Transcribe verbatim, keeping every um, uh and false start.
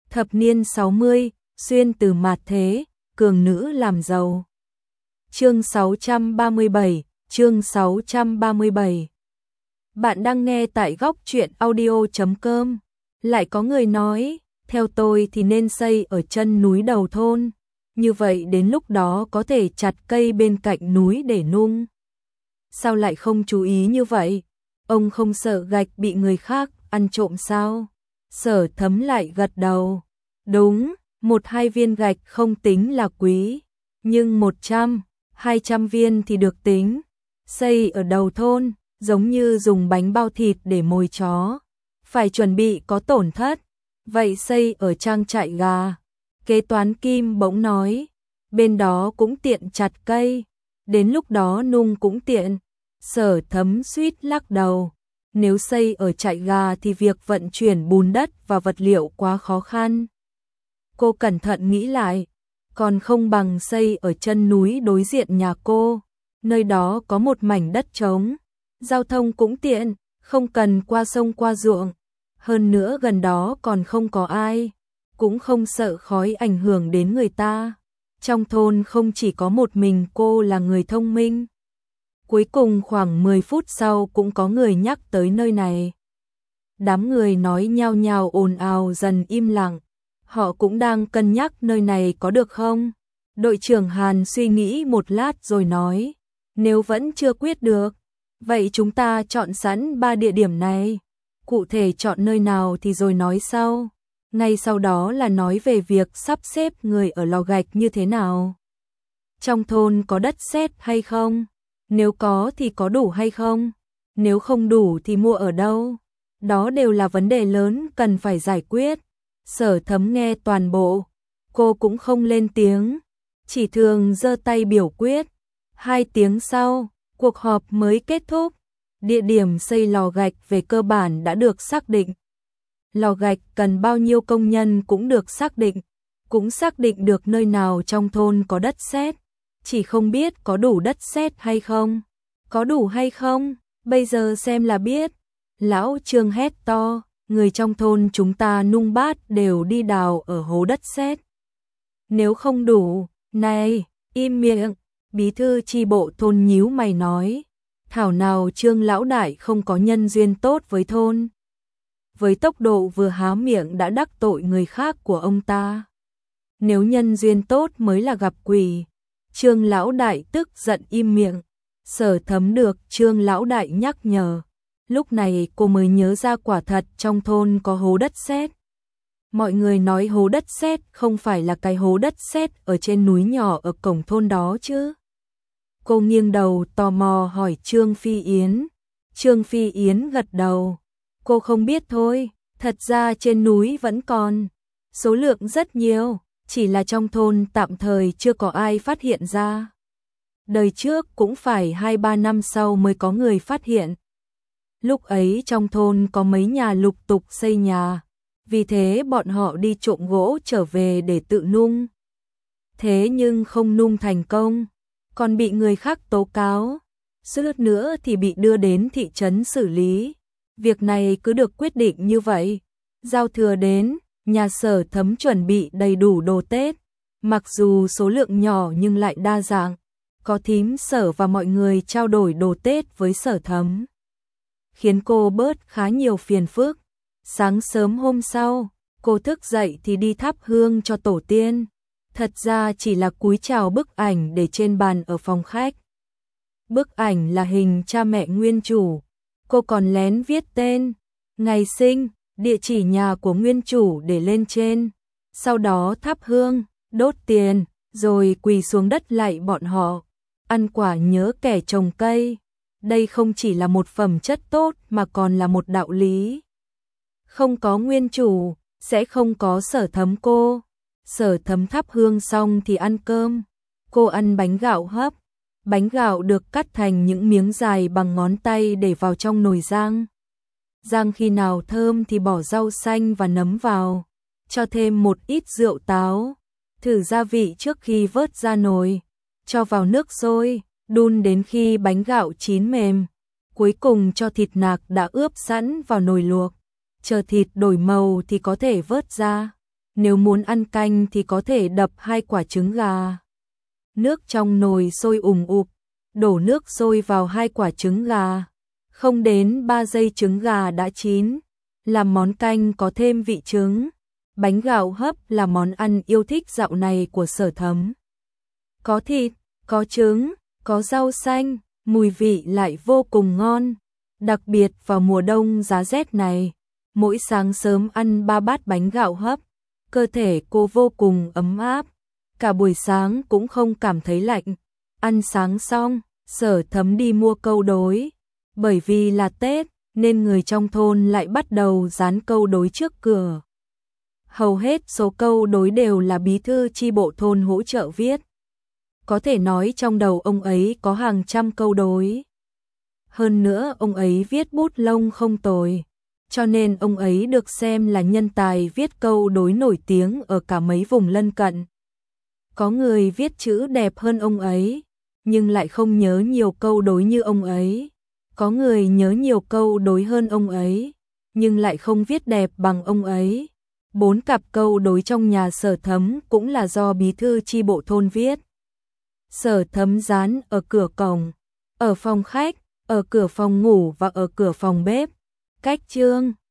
Thập niên sáu mươi, xuyên từ mạt thế, cường nữ làm giàu. Chương sáu trăm ba mươi bảy, chương sáu trăm ba mươi bảy. Bạn đang nghe tại góc truyện audio chấm com. Lại có người nói, theo tôi thì nên xây ở chân núi đầu thôn, như vậy đến lúc đó có thể chặt cây bên cạnh núi để nung. Sao lại không chú ý như vậy? Ông không sợ gạch bị người khác ăn trộm sao? Sở Thấm lại gật đầu. Đúng, một hai viên gạch không tính là quý, nhưng một trăm, hai trăm viên thì được tính. Xây ở đầu thôn, giống như dùng bánh bao thịt để mồi chó, phải chuẩn bị có tổn thất. Vậy xây ở trang trại gà. Kế toán Kim bỗng nói, bên đó cũng tiện chặt cây, đến lúc đó nung cũng tiện. Sở Thấm suýt lắc đầu, nếu xây ở trại gà thì việc vận chuyển bùn đất và vật liệu quá khó khăn. Cô cẩn thận nghĩ lại, còn không bằng xây ở chân núi đối diện nhà cô, nơi đó có một mảnh đất trống, giao thông cũng tiện, không cần qua sông qua ruộng, hơn nữa gần đó còn không có ai, cũng không sợ khói ảnh hưởng đến người ta. Trong thôn không chỉ có một mình cô là người thông minh. Cuối cùng khoảng mười phút sau cũng có người nhắc tới nơi này. Đám người nói nhao nhao ồn ào dần im lặng. Họ cũng đang cân nhắc nơi này có được không? Đội trưởng Hàn suy nghĩ một lát rồi nói, nếu vẫn chưa quyết được, vậy chúng ta chọn sẵn ba địa điểm này. Cụ thể chọn nơi nào thì rồi nói sau. Ngay sau đó là nói về việc sắp xếp người ở lò gạch như thế nào. Trong thôn có đất sét hay không? Nếu có thì có đủ hay không? Nếu không đủ thì mua ở đâu? Đó đều là vấn đề lớn cần phải giải quyết. Sở Thấm nghe toàn bộ, cô cũng không lên tiếng, chỉ thường giơ tay biểu quyết. Hai tiếng sau, cuộc họp mới kết thúc. Địa điểm xây lò gạch về cơ bản đã được xác định. Lò gạch cần bao nhiêu công nhân cũng được xác định, cũng xác định được nơi nào trong thôn có đất sét, chỉ không biết có đủ đất sét hay không. Có đủ hay không, bây giờ xem là biết. Lão Trương hét to, người trong thôn chúng ta nung bát đều đi đào ở hố đất sét. Nếu không đủ, này, im miệng, bí thư chi bộ thôn nhíu mày nói, thảo nào Trương lão đại không có nhân duyên tốt với thôn. Với tốc độ vừa há miệng đã đắc tội người khác của ông ta. Nếu nhân duyên tốt mới là gặp quỷ. Trương lão đại tức giận im miệng. Sở Thấm được Trương lão đại nhắc nhở. Lúc này cô mới nhớ ra quả thật trong thôn có hố đất sét. Mọi người nói hố đất sét không phải là cái hố đất sét ở trên núi nhỏ ở cổng thôn đó chứ. Cô nghiêng đầu tò mò hỏi Trương Phi Yến. Trương Phi Yến gật đầu. Cô không biết thôi, thật ra trên núi vẫn còn. Số lượng rất nhiều, chỉ là trong thôn tạm thời chưa có ai phát hiện ra. Đời trước cũng phải hai ba năm sau mới có người phát hiện. Lúc ấy trong thôn có mấy nhà lục tục xây nhà, vì thế bọn họ đi trộm gỗ trở về để tự nung. Thế nhưng không nung thành công, còn bị người khác tố cáo, suýt nữa thì bị đưa đến thị trấn xử lý. Việc này cứ được quyết định như vậy. Giao thừa đến, nhà Sở Thấm chuẩn bị đầy đủ đồ Tết, mặc dù số lượng nhỏ nhưng lại đa dạng. Có thím Sở và mọi người trao đổi đồ Tết với Sở Thấm, khiến cô bớt khá nhiều phiền phức. Sáng sớm hôm sau, cô thức dậy thì đi thắp hương cho tổ tiên. Thật ra chỉ là cúi chào bức ảnh để trên bàn ở phòng khách. Bức ảnh là hình cha mẹ nguyên chủ. Cô còn lén viết tên, ngày sinh, địa chỉ nhà của nguyên chủ để lên trên. Sau đó thắp hương, đốt tiền, rồi quỳ xuống đất lạy bọn họ. Ăn quả nhớ kẻ trồng cây. Đây không chỉ là một phẩm chất tốt mà còn là một đạo lý. Không có nguyên chủ, sẽ không có Sở Thấm cô. Sở Thấm thắp hương xong thì ăn cơm. Cô ăn bánh gạo hấp. Bánh gạo được cắt thành những miếng dài bằng ngón tay để vào trong nồi rang. Rang khi nào thơm thì bỏ rau xanh và nấm vào, cho thêm một ít rượu táo, thử gia vị trước khi vớt ra nồi, cho vào nước sôi, đun đến khi bánh gạo chín mềm. Cuối cùng cho thịt nạc đã ướp sẵn vào nồi luộc, chờ thịt đổi màu thì có thể vớt ra. nếu muốn ăn canh thì có thể đập hai quả trứng gà. Nước trong nồi sôi ùn ùn, đổ nước sôi vào hai quả trứng gà. Không đến ba giây trứng gà đã chín, làm món canh có thêm vị trứng. Bánh gạo hấp là món ăn yêu thích dạo này của Sở Thấm. Có thịt, có trứng, có rau xanh, mùi vị lại vô cùng ngon. Đặc biệt vào mùa đông giá rét này, mỗi sáng sớm ăn ba bát bánh gạo hấp, cơ thể cô vô cùng ấm áp. Cả buổi sáng cũng không cảm thấy lạnh. Ăn sáng xong, Sở Thấm đi mua câu đối. Bởi vì là Tết, nên người trong thôn lại bắt đầu dán câu đối trước cửa. Hầu hết số câu đối đều là bí thư chi bộ thôn hỗ trợ viết. Có thể nói trong đầu ông ấy có hàng trăm câu đối. Hơn nữa ông ấy viết bút lông không tồi, cho nên ông ấy được xem là nhân tài viết câu đối nổi tiếng ở cả mấy vùng lân cận. Có người viết chữ đẹp hơn ông ấy, nhưng lại không nhớ nhiều câu đối như ông ấy. Có người nhớ nhiều câu đối hơn ông ấy, nhưng lại không viết đẹp bằng ông ấy. Bốn cặp câu đối trong nhà Sở Thấm cũng là do bí thư chi bộ thôn viết. Sở Thấm dán ở cửa cổng, ở phòng khách, ở cửa phòng ngủ và ở cửa phòng bếp. Cách chương